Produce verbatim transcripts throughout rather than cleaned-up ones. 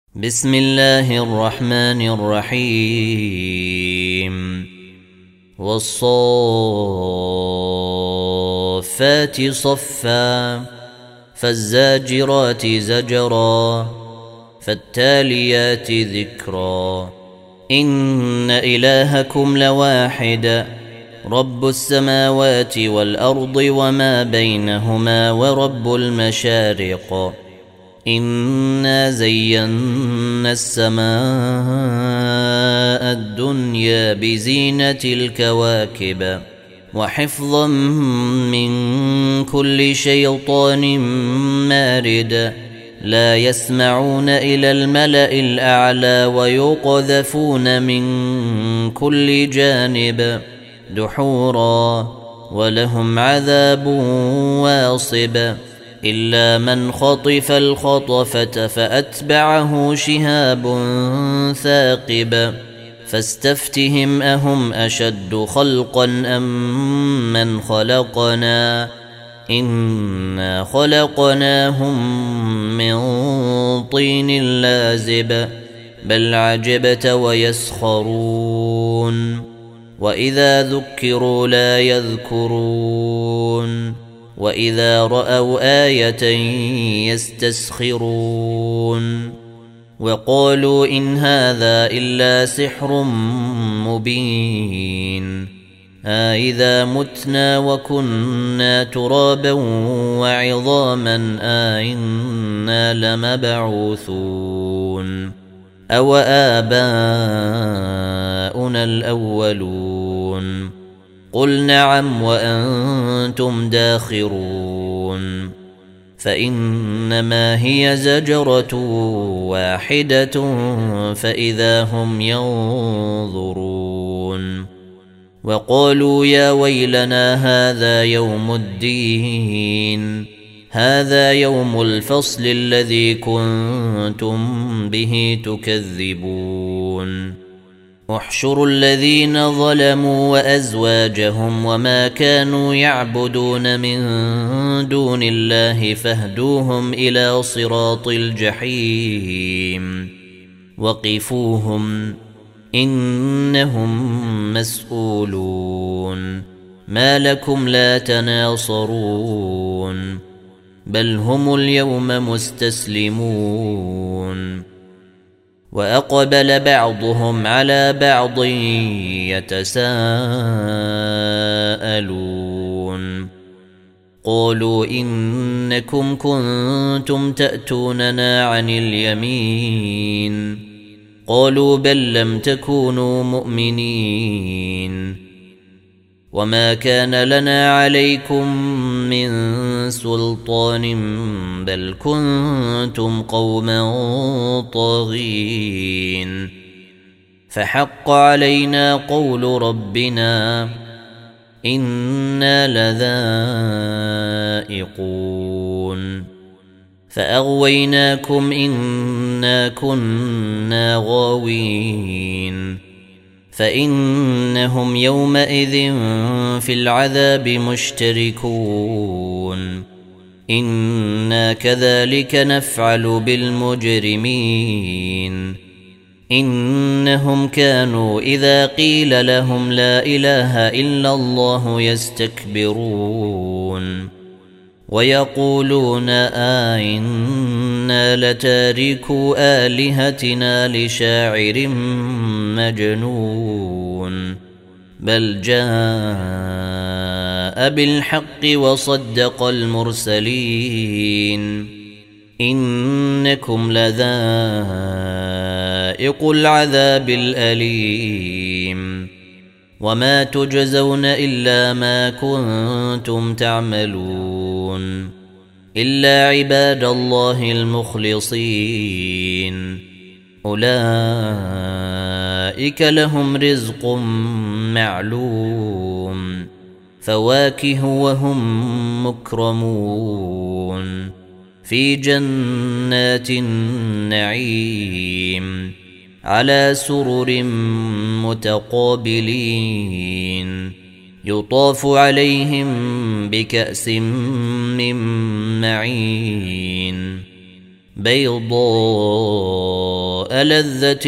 بسم الله الرحمن الرحيم والصافات صفا فالزاجرات زجرا فالتاليات ذكرا إن إلهكم لواحد رب السماوات والأرض وما بينهما ورب المشارق إنا زينا السماء الدنيا بزينة الكواكب وحفظا من كل شيطان مارد لا يسمعون إلى الملأ الأعلى ويقذفون من كل جانب دحورا ولهم عذاب واصب إلا من خطف الخطفة فأتبعه شهاب ثاقب فاستفتهم أهم أشد خلقا أم من خلقنا إنا خلقناهم من طين لازب بل عجبت ويسخرون وإذا ذكروا لا يذكرون وإذا رأوا آية يستسخرون وقالوا إن هذا إلا سحر مبين أإذا متنا وكنا ترابا وعظاما أإنا لمبعوثون أو آباؤنا الأولون قل نعم وأنتم داخرون فإنما هي زجرة واحدة فإذا هم ينظرون وقالوا يا ويلنا هذا يوم الدين هذا يوم الفصل الذي كنتم به تكذبون احشروا الذين ظلموا وأزواجهم وما كانوا يعبدون من دون الله فاهدوهم إلى صراط الجحيم وقفوهم إنهم مسؤولون ما لكم لا تناصرون بل هم اليوم مستسلمون وأقبل بعضهم على بعض يتساءلون قالوا إنكم كنتم تأتوننا عن اليمين قالوا بل لم تكونوا مؤمنين وما كان لنا عليكم من سلطان بل كنتم قوما طاغين فحق علينا قول ربنا إنا لذائقون فأغويناكم إنا كنا غاوين فإنهم يومئذ في العذاب مشتركون إنا كذلك نفعل بالمجرمين إنهم كانوا إذا قيل لهم لا إله إلا الله يستكبرون ويقولون آئنا لتاركو آلهتنا لشاعر مجنون بل جاء بالحق وصدق المرسلين إنكم لذائق العذاب الأليم وما تجزون إلا ما كنتم تعملون إلا عباد الله المخلصين أولئك لهم رزق معلوم فواكه وهم مكرمون في جنات النعيم على سرر متقابلين يطاف عليهم بكأس من معين بيضاء لذة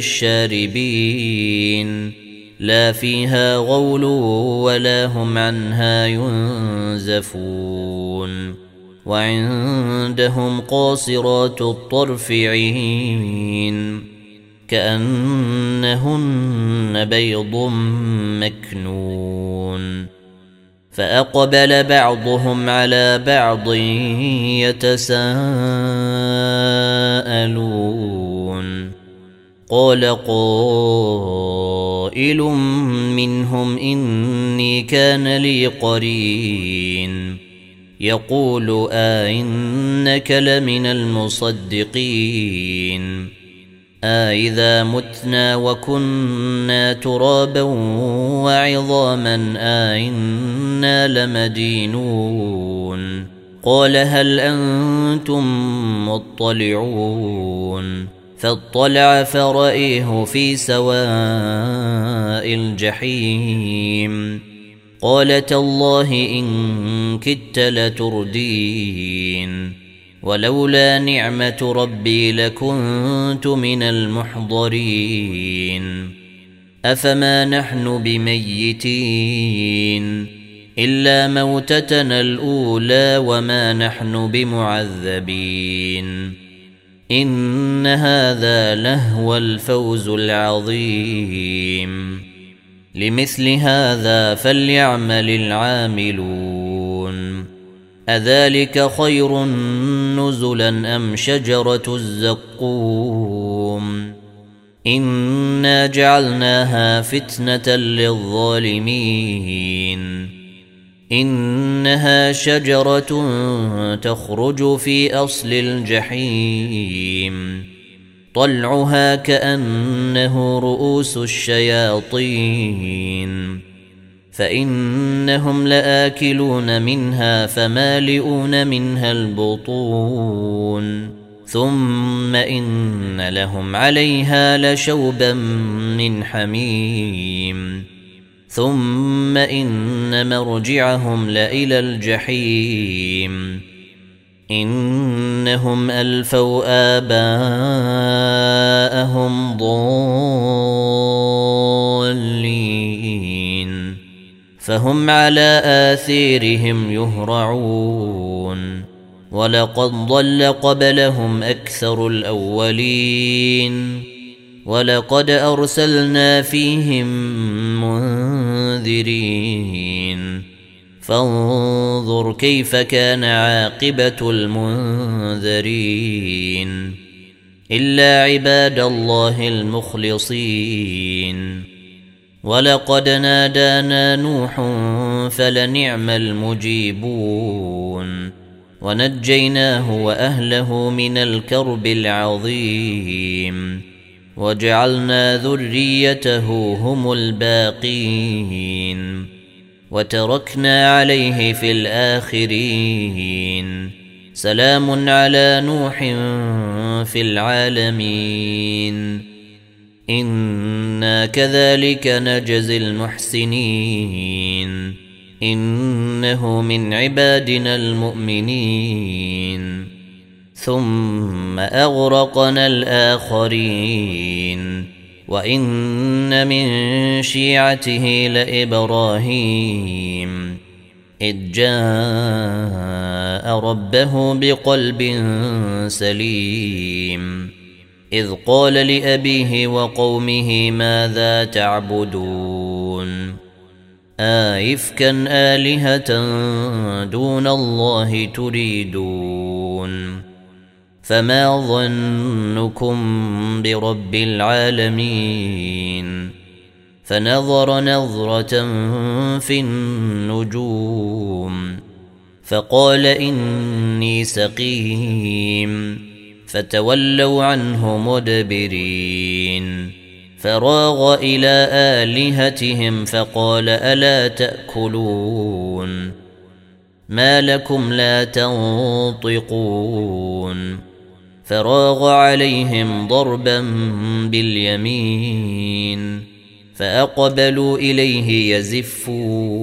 للشاربين لا فيها غول ولا هم عنها ينزفون وعندهم قاصرات الطرف عين كأنهن بيض مكنون فأقبل بعضهم على بعض يتساءلون قال قائل منهم إني كان لي قرين يقول أئنك لمن المصدقين أإذا متنا وكنا ترابا وعظاما أئنا لمدينون قال هل أنتم مطلعون فاطلع فرأيه في سواء الجحيم قال تالله إن كدت لتردين ولولا نعمة ربي لكنت من المحضرين أفما نحن بميتين إلا موتتنا الأولى وما نحن بمعذبين إن هذا لهو الفوز العظيم لمثل هذا فليعمل العاملون أذلك خير نزلا أم شجرة الزقوم إنا جعلناها فتنة للظالمين إنها شجرة تخرج في أصل الجحيم طلعها كأنه رؤوس الشياطين فإنهم لآكلون منها فمالئون منها البطون ثم إن لهم عليها لشوبا من حميم ثم إن مرجعهم لإلى الجحيم إنهم ألفوا آباءهم ضالين فهم على آثيرهم يهرعون ولقد ضل قبلهم أكثر الأولين ولقد أرسلنا فيهم منذرين فانظر كيف كان عاقبة المنذرين إلا عباد الله المخلصين ولقد نادانا نوح فلنعم المجيبون ونجيناه وأهله من الكرب العظيم وجعلنا ذريته هم الباقين وتركنا عليه في الآخرين سلام على نوح في العالمين إنا كذلك نجزي المحسنين إنه من عبادنا المؤمنين ثم أغرقنا الآخرين وإن من شيعته لإبراهيم إذ جاء ربه بقلب سليم إذ قال لأبيه وقومه ماذا تعبدون آئفكا آلهة دون الله تريدون فما ظنكم برب العالمين فنظر نظرة في النجوم فقال إني سقيم فتولوا عنه مدبرين فراغ إلى آلهتهم فقال ألا تأكلون ما لكم لا تنطقون فراغ عليهم ضربا باليمين فأقبلوا إليه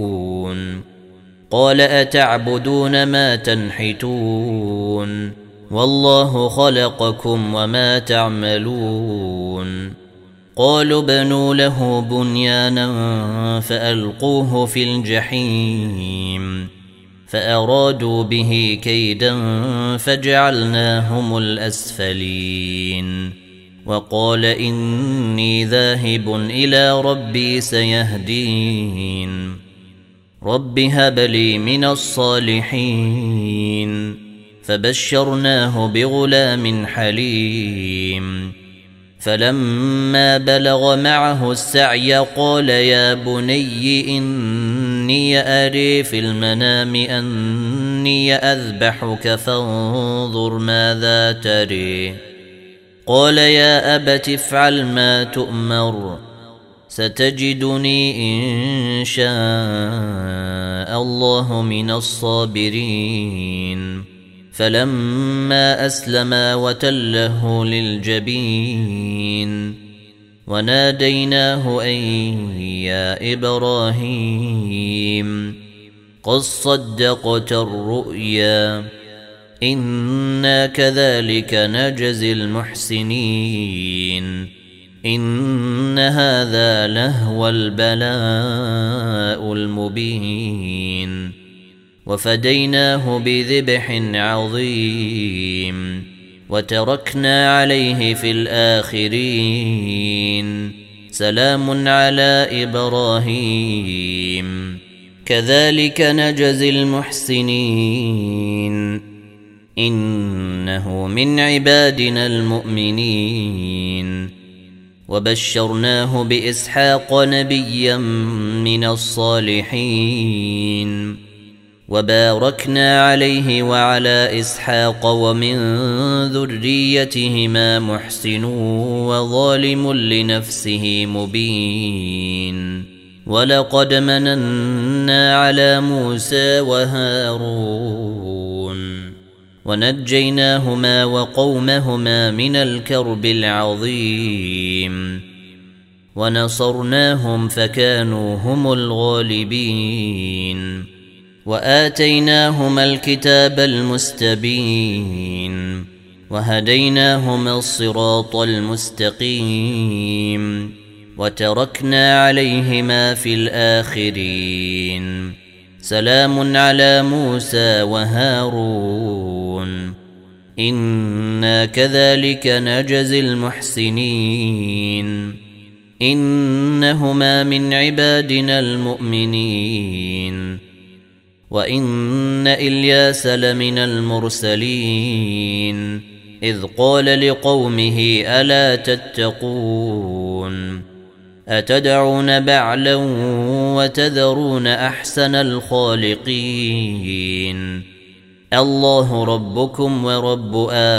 يزفون قال أتعبدون ما تنحتون والله خلقكم وما تعملون قالوا بنوا له بنيانا فألقوه في الجحيم فأرادوا به كيدا فجعلناهم الأسفلين وقال إني ذاهب إلى ربي سيهدين رب هب لي من الصالحين فبشرناه بغلام حليم فلما بلغ معه السعي قال يا بني إني أري في المنام أني أذبحك فانظر ماذا تري قال يا أبت افعل ما تؤمر ستجدني إن شاء الله من الصابرين فلما أسلما وتله للجبين وناديناه أن يا إبراهيم قد صدقت الرؤيا إنا كذلك نجزي المحسنين إن هذا لهو البلاء المبين وفديناه بذبح عظيم وتركنا عليه في الآخرين سلام على إبراهيم كذلك نجزي المحسنين إنه من عبادنا المؤمنين وبشرناه بإسحاق نبيا من الصالحين وباركنا عليه وعلى إسحاق ومن ذريتهما محسن وظالم لنفسه مبين ولقد مننا على موسى وهارون ونجيناهما وقومهما من الكرب العظيم ونصرناهم فكانوا هم الغالبين وآتيناهما الكتاب المستبين وهديناهما الصراط المستقيم وتركنا عليهما في الآخرين سلام على موسى وهارون إنا كذلك نجزي المحسنين إنهما من عبادنا المؤمنين وإن إلياس لمن المرسلين إذ قال لقومه ألا تتقون أتدعون بعلا وتذرون أحسن الخالقين الله ربكم ورب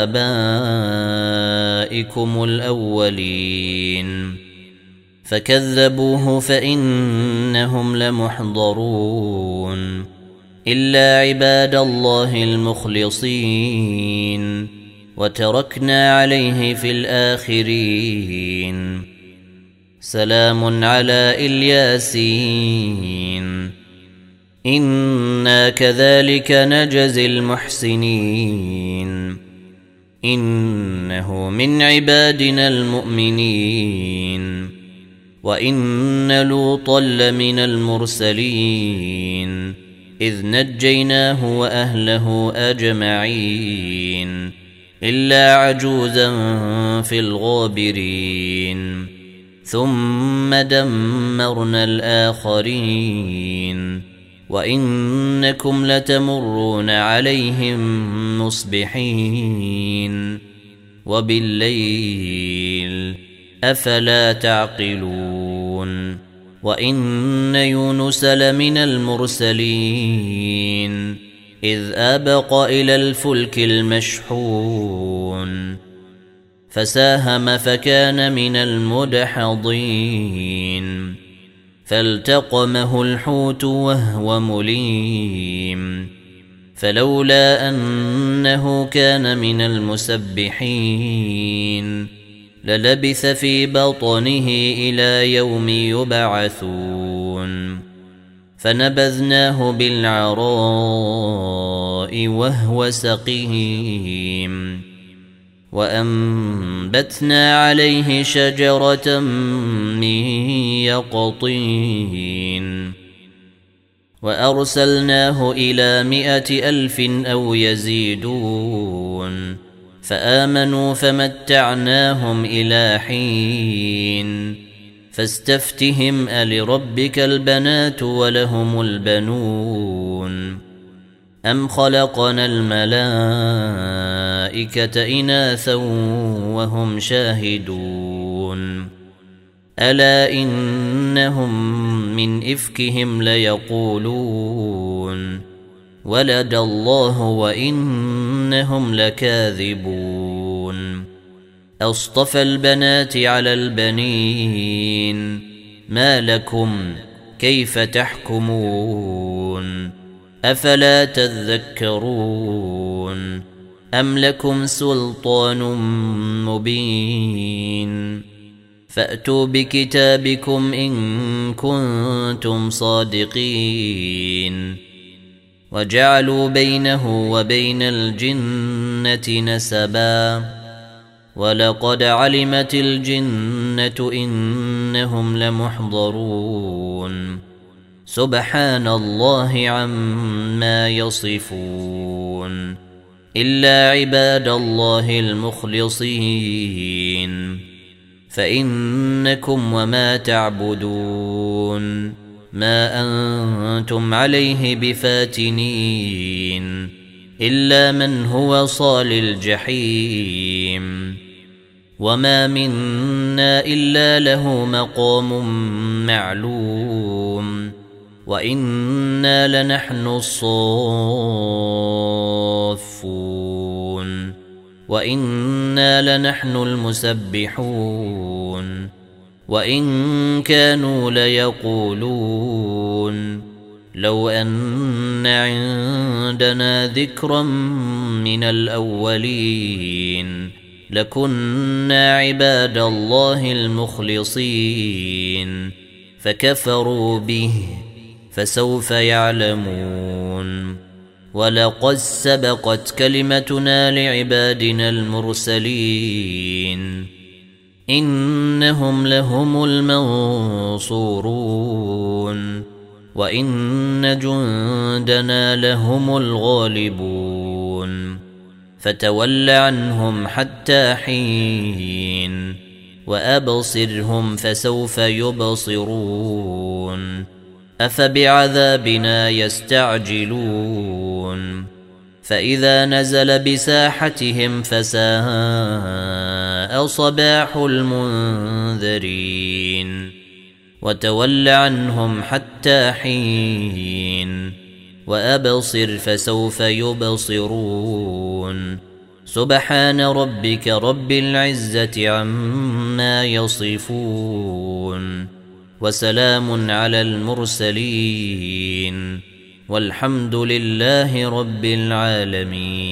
آبائكم الأولين فكذبوه فإنهم لمحضرون إلا عباد الله المخلصين وتركنا عليه في الآخرين سلام على الياسين إنا كذلك نجزي المحسنين إنه من عبادنا المؤمنين وإن لوطا لمن المرسلين إذ نجيناه وأهله أجمعين إلا عجوزا في الغابرين ثم دمرنا الآخرين وإنكم لتمرون عليهم مصبحين وبالليل أفلا تعقلون وإن يونس لمن المرسلين إذ أبق إلى الفلك المشحون فساهم فكان من المدحضين فالتقمه الحوت وهو مليم فلولا أنه كان من المسبحين للبث في بطنه إلى يوم يبعثون فنبذناه بالعراء وهو سقيم وأنبتنا عليه شجرة من يقطين وأرسلناه إلى مائة ألف أو يزيدون فآمنوا فمتعناهم إلى حين فاستفتهم ألربك البنات ولهم البنون أم خلقنا الملائكة إناثا وهم شاهدون ألا إنهم من إفكهم ليقولون ولد الله وإنهم لكاذبون أصطفى البنات على البنين ما لكم كيف تحكمون أفلا تذكرون أم لكم سلطان مبين فأتوا بكتابكم إن كنتم صادقين وجعلوا بينه وبين الجنة نسبا ولقد علمت الجنة إنهم لمحضرون سبحان الله عما يصفون إلا عباد الله المخلصين فإنكم وما تعبدون ما أنتم عليه بفاتنين إلا من هو صال الجحيم وما منا إلا له مقام معلوم وإنا لنحن الصافون وإنا لنحن المسبحون وإن كانوا ليقولون لو أن عندنا ذكرا من الأولين لكنا عباد الله المخلصين فكفروا به فسوف يعلمون ولقد سبقت كلمتنا لعبادنا المرسلين إنهم لهم المنصورون وإن جندنا لهم الغالبون فتول عنهم حتى حين وأبصرهم فسوف يبصرون أفبعذابنا يستعجلون فإذا نزل بساحتهم فساء صباح المنذرين وتول عنهم حتى حين وأبصر فسوف يبصرون سبحان ربك رب العزة عما يصفون وسلام على المرسلين والحمد لله رب العالمين.